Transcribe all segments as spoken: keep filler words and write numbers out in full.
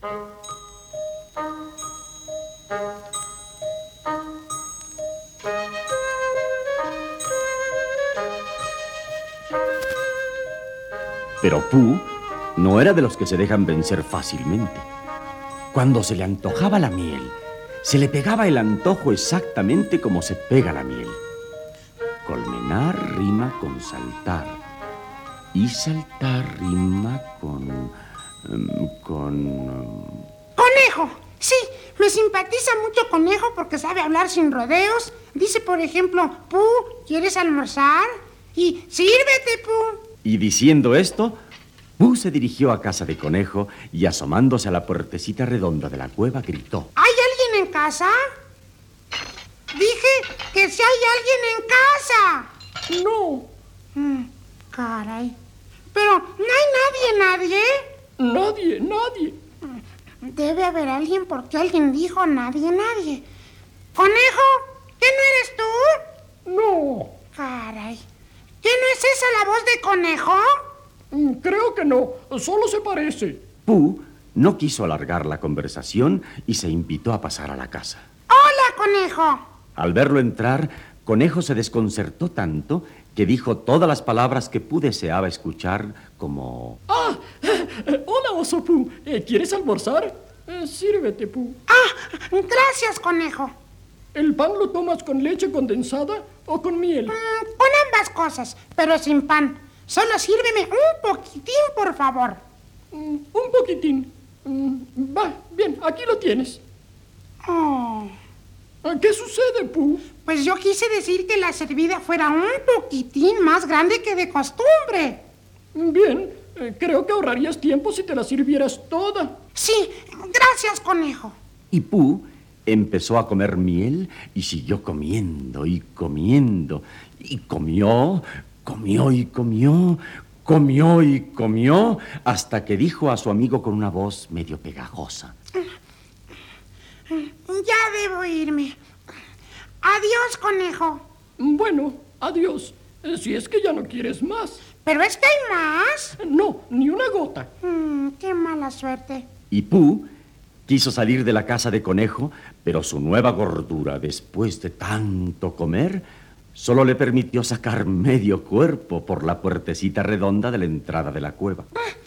Pero Pooh no era de los que se dejan vencer fácilmente. Cuando se le antojaba la miel, se le pegaba el antojo exactamente como se pega la miel. Colmenar rima con saltar. Y saltar rima con... con... ¡Conejo! Sí, me simpatiza mucho Conejo porque sabe hablar sin rodeos. Dice, por ejemplo, Pooh, ¿quieres almorzar? Y sírvete, Pooh. Y diciendo esto, Pooh se dirigió a casa de Conejo y asomándose a la puertecita redonda de la cueva gritó: ¿Hay alguien en casa? Dije que si hay alguien en casa. No. Mm, caray. Pero no hay nadie, nadie. Nadie, nadie. Debe haber alguien porque alguien dijo nadie, nadie. Conejo, ¿qué no eres tú? No. Caray. ¿Qué no es esa la voz de Conejo? Creo que no, solo se parece. Pooh no quiso alargar la conversación y se invitó a pasar a la casa. ¡Hola, Conejo! Al verlo entrar, Conejo se desconcertó tanto que dijo todas las palabras que Pooh deseaba escuchar, como... ¡Ah! Hola, oso Pooh. ¿Quieres almorzar? Eh, sírvete, Pooh. ¡Ah! Gracias, Conejo. ¿El pan lo tomas con leche condensada o con miel? Mm, con ambas cosas, pero sin pan. Solo sírveme un poquitín, por favor. Mm, un poquitín. Mm, va, bien, aquí lo tienes. Oh. ¿Qué sucede, Pooh? Pues yo quise decir que la servida fuera un poquitín más grande que de costumbre. Bien, eh, creo que ahorrarías tiempo si te la sirvieras toda. Sí, gracias, Conejo. Y Pooh empezó a comer miel y siguió comiendo y comiendo. Y comió, comió y comió, comió y comió, hasta que dijo a su amigo con una voz medio pegajosa: Ya debo irme. Adiós, Conejo. Bueno, adiós. Eh, Si es que ya no quieres más. ¿Pero es que hay más? No, ni una gota. Mm, qué mala suerte. Y Pooh quiso salir de la casa de Conejo, pero su nueva gordura, después de tanto comer, solo le permitió sacar medio cuerpo por la puertecita redonda de la entrada de la cueva.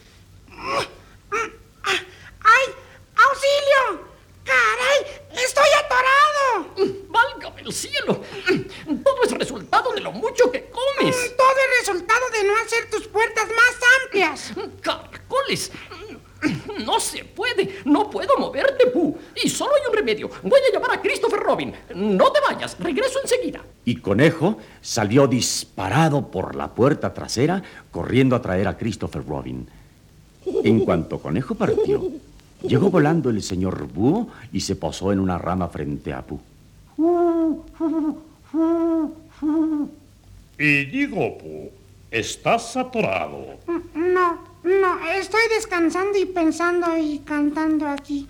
¡Ay! ¡Auxilio! ¡Caray! ¡Estoy atorado! ¡Válgame el cielo! Todo es resultado de lo mucho que comes. Mm, Todo es resultado de no hacer tus puertas más amplias. ¡Caracoles! No se puede. No puedo moverte, Pooh. Y solo hay un remedio. Voy a llamar a Christopher Robin. No te vayas. Regreso enseguida. Y Conejo salió disparado por la puerta trasera, corriendo a traer a Christopher Robin. En cuanto Conejo partió, llegó volando el señor Búho y se posó en una rama frente a Pooh. Y digo, Pooh, estás atorado. No, no, estoy descansando y pensando y cantando aquí.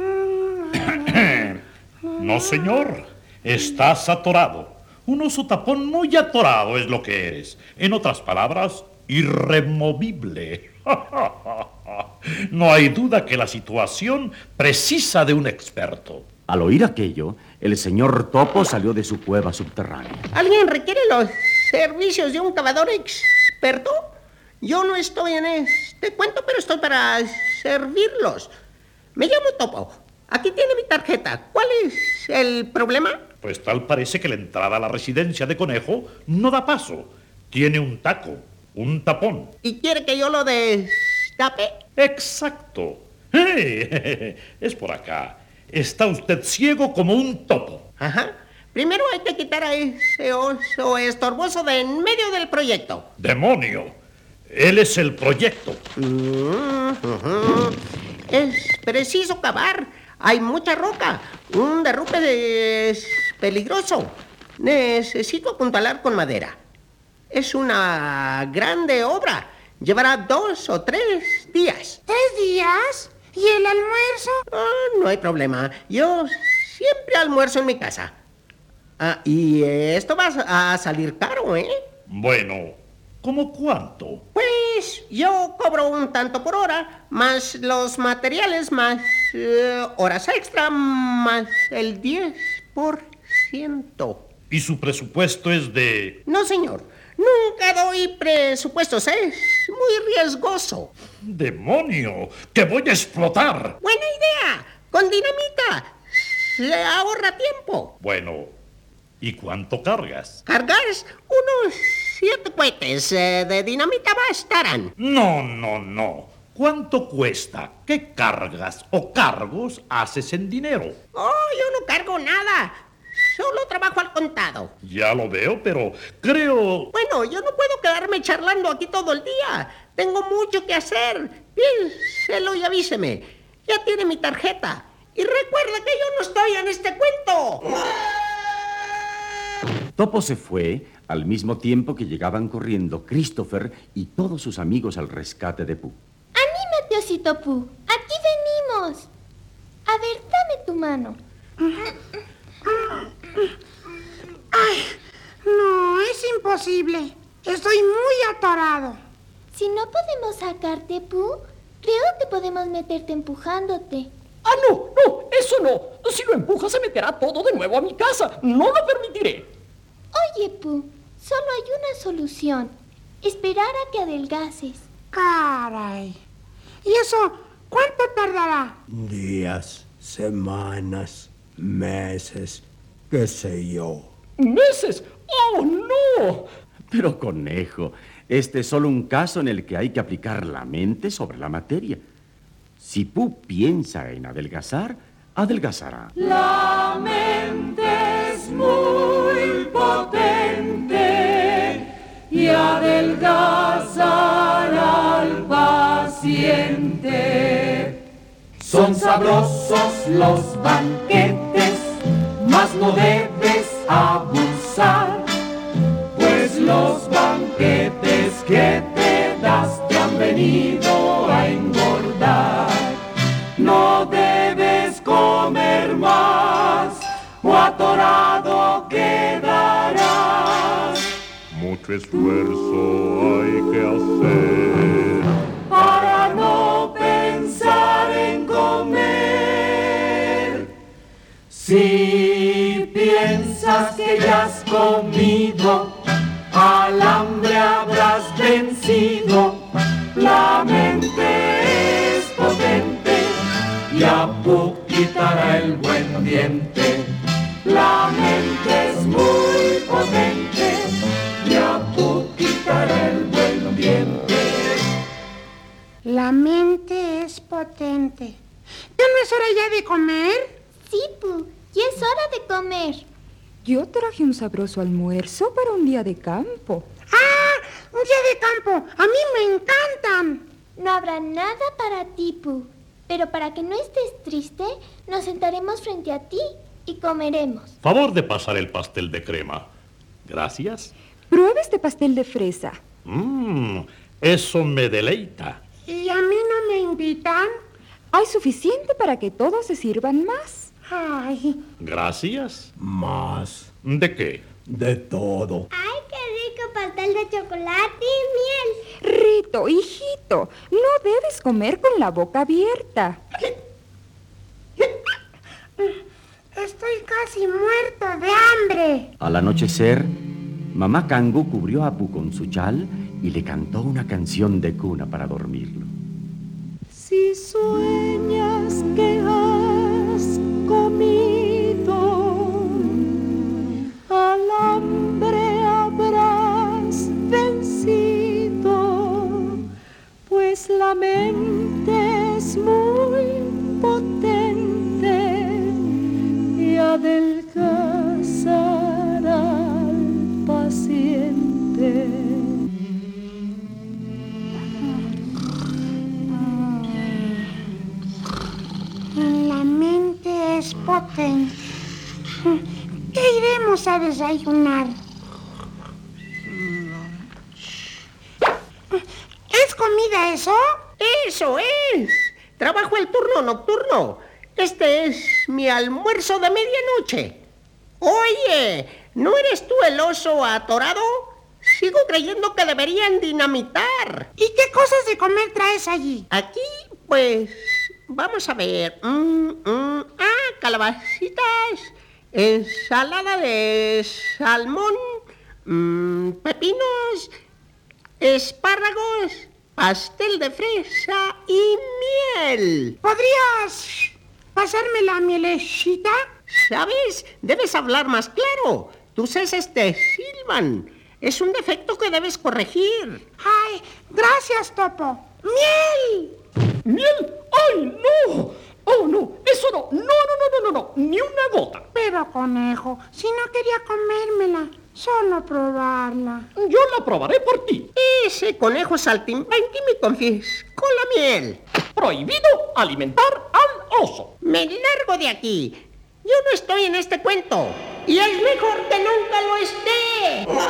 No, señor, estás atorado. Un oso tapón muy atorado es lo que eres. En otras palabras, irremovible. No hay duda que la situación precisa de un experto. Al oír aquello, el señor Topo salió de su cueva subterránea. ¿Alguien requiere los servicios de un cavador experto? Yo no estoy en este cuento, pero estoy para servirlos. Me llamo Topo. Aquí tiene mi tarjeta. ¿Cuál es el problema? Pues tal parece que la entrada a la residencia de Conejo no da paso. Tiene un taco, un tapón. ¿Y quiere que yo lo destape? Exacto. ¡Eh! Es por acá. Está usted ciego como un topo. Ajá. Primero hay que quitar a ese oso estorboso de en medio del proyecto. ¡Demonio! Él es el proyecto. Mm, ujú. Es preciso cavar. Hay mucha roca. Un derrumbe es peligroso. Necesito apuntalar con madera. Es una grande obra. Llevará dos o tres días. ¿Tres días? ¿Y el almuerzo? Ah, no hay problema. Yo siempre almuerzo en mi casa. Ah, y esto va a salir caro, ¿eh? Bueno, ¿cómo cuánto? Pues Pues yo cobro un tanto por hora, más los materiales, más eh, horas extra, más el diez por ciento. ¿Y su presupuesto es de...? No, señor. Nunca doy presupuestos. Es muy riesgoso. ¡Demonio! ¡Que voy a explotar! Buena idea. Con dinamita. Se ahorra tiempo. Bueno, ¿y cuánto cargas? Cargar unos siete cohetes eh, de dinamita bastarán. No, no, no. ¿Cuánto cuesta? ¿Qué cargas o cargos haces en dinero? Oh, yo no cargo nada. Solo trabajo al contado. Ya lo veo, pero creo... Bueno, yo no puedo quedarme charlando aquí todo el día. Tengo mucho que hacer. Piénselo y avíseme. Ya tiene mi tarjeta. Y recuerda que yo no estoy en este cuento. Topo se fue al mismo tiempo que llegaban corriendo Christopher y todos sus amigos al rescate de Pooh. ¡Anímate, osito Pooh! ¡Aquí venimos! A ver, dame tu mano. Ay, no, es imposible. Estoy muy atorado. Si no podemos sacarte, Pooh, creo que podemos meterte empujándote. ¡Ah, no! ¡No! ¡Eso no! Si lo empuja se meterá todo de nuevo a mi casa. ¡No lo permitiré! Oye, Pooh, solo hay una solución. Esperar a que adelgaces. Caray. ¿Y eso cuánto tardará? Días, semanas, meses, qué sé yo. ¡Meses! ¡Oh, no! Pero, conejo, este es solo un caso en el que hay que aplicar la mente sobre la materia. Si Pooh piensa en adelgazar, adelgazará. La mente es muy potente y adelgazará al paciente. Son sabrosos los banquetes, mas no debes abusar, pues los banquetes que te das te han venido a engordar. No debes comer más o atorado quedarás. Mucho esfuerzo hay que hacer para no pensar en comer. Si piensas que ya has comido, al hambre habrás vencido. La mente es potente y a Pooh quitará el buen diente. La mente es muy potente y a Pooh quitará el buen diente. La mente es potente. ¿Ya no es hora ya de comer? Sí, Pooh, ya es hora de comer. Yo traje un sabroso almuerzo para un día de campo. ¡Ah! ¡Un día de campo! ¡A mí me encantan! No habrá nada para ti, Pooh. Pero para que no estés triste, nos sentaremos frente a ti y comeremos. Favor de pasar el pastel de crema. Gracias. Prueba este pastel de fresa. Mmm, eso me deleita. ¿Y a mí no me invitan? Hay suficiente para que todos se sirvan más. Ay. Gracias. Más. ¿De qué? De todo. ¡Ay, qué rico pastel de chocolate y miel! Rito, hijito, no debes comer con la boca abierta. Estoy casi muerto de hambre. Al anochecer, mamá Kangu cubrió a Pooh con su chal y le cantó una canción de cuna para dormirlo. Si sueñas que has comido, al hambre habrás vencido, pues la mente es muy potente y adelgazará al paciente. La mente es potente. ¿Qué iremos a desayunar? ¿Es comida eso? Eso es. Trabajo el turno nocturno. Este es mi almuerzo de medianoche. Oye, ¿no eres tú el oso atorado? Sigo creyendo que deberían dinamitar. ¿Y qué cosas de comer traes allí? Aquí, pues, vamos a ver. Mm, mm, ah, calabacitas, ensalada de salmón, mm, pepinos, espárragos, pastel de fresa y miel. ¿Podrías pasarme la mielecita? ¿Sabes? Debes hablar más claro. Tus heces te silban. Es un defecto que debes corregir. Ay, gracias, Topo. ¡Miel! ¿Miel? ¡Ay, no! ¡Oh, no! ¡Eso no! ¡No, no, no, no, no! no. ¡Ni una gota! Pero, conejo, si no quería comérmela, solo probarla. Yo la probaré por ti. Ese conejo saltimbanqui me confiscó la miel. Prohibido alimentar al oso. Me largo de aquí. Yo no estoy en este cuento. Y es mejor que nunca lo esté.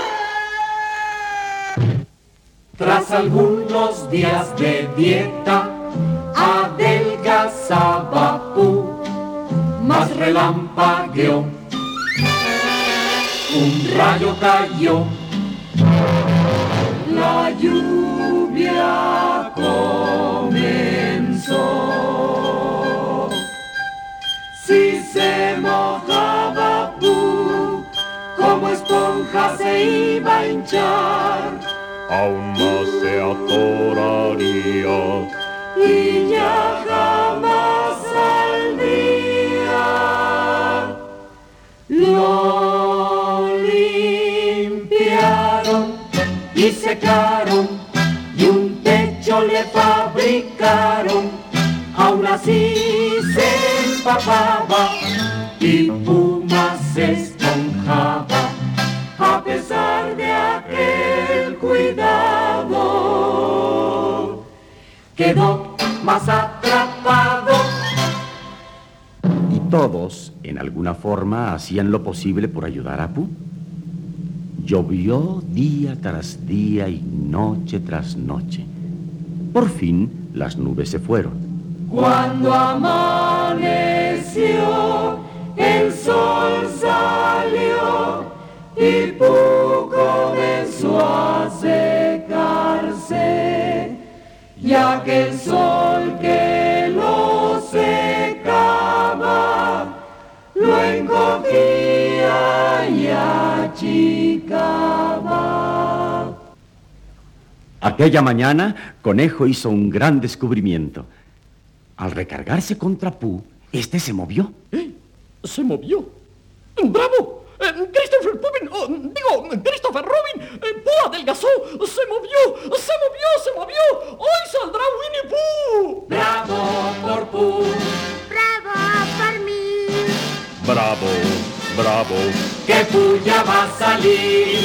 Tras algunos días de dieta, adelgazaba Pú, mas relampagueó, un rayo cayó, la lluvia comenzó. Si se mojaba Pú, como esponja se iba a hinchar, aún más se atoraría y ya jamás saldría. Lo limpiaron y secaron y un techo le fabricaron, aún así se empapaba y Puma se esponjaba a pesar de aquel cuidado. Quedó más atrapado. Y todos, en alguna forma, hacían lo posible por ayudar a Pú. Llovió día tras día y noche tras noche. Por fin, las nubes se fueron. Cuando amaneció, el sol salió y Pú comenzó a secarse, ya que el sol que lo secaba lo encogía y achicaba. Aquella mañana, Conejo hizo un gran descubrimiento. Al recargarse contra Pú, este se movió. ¿Eh? ¿Se movió? ¡Bravo! Eh, Christopher Robin, oh, digo, Christopher Robin, eh, Pú adelgazó, se movió, se movió, se movió. Hoy saldrá Winnie Pooh. Bravo por Pú. ¡Bravo por mí! bravo, bravo. Que Pú ya va a salir.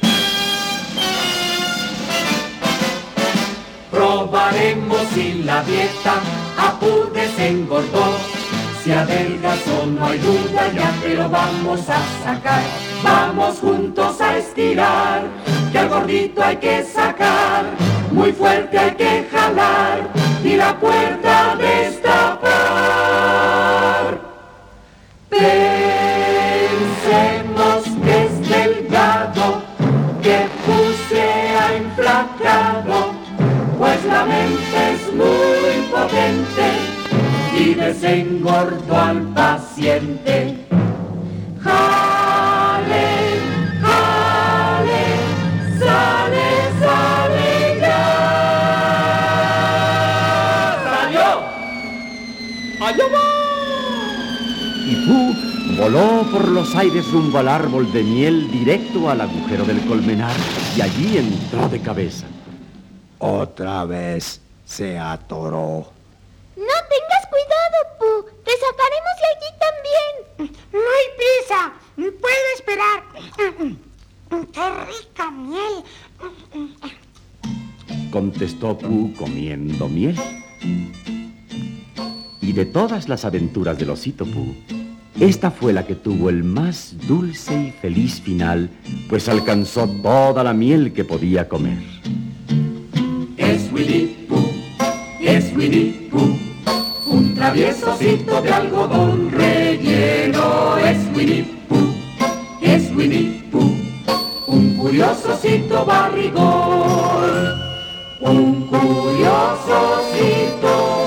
Probaremos si la dieta a Pú desengordó. Si adelgazó no hay duda ya que lo vamos a sacar. Vamos juntos a estirar, que al gordito hay que sacar. Muy fuerte hay que jalar y la puerta destapar. Pensemos que es delgado, que Pú se ha enflacado, pues la mente es muy potente y desengordó al paciente. Jale, jale, sale, sale ya. ¡Salió! ¡Allá va! Y Pú voló por los aires rumbo al árbol de miel directo al agujero del colmenar y allí entró de cabeza. Otra vez se atoró. No tengas cuidado, Pú. Te sacaremos de allí también. No hay prisa. Puedo esperar. ¡Qué rica miel! Contestó Pú comiendo miel. Y de todas las aventuras del osito Pú, esta fue la que tuvo el más dulce y feliz final, pues alcanzó toda la miel que podía comer. Es Winnie Pooh, es Winnie Pooh, un travieso osito de algodón relleno. Es Winnie Pooh, es Winnie Pooh, un curiosocito barrigón, un curiosocito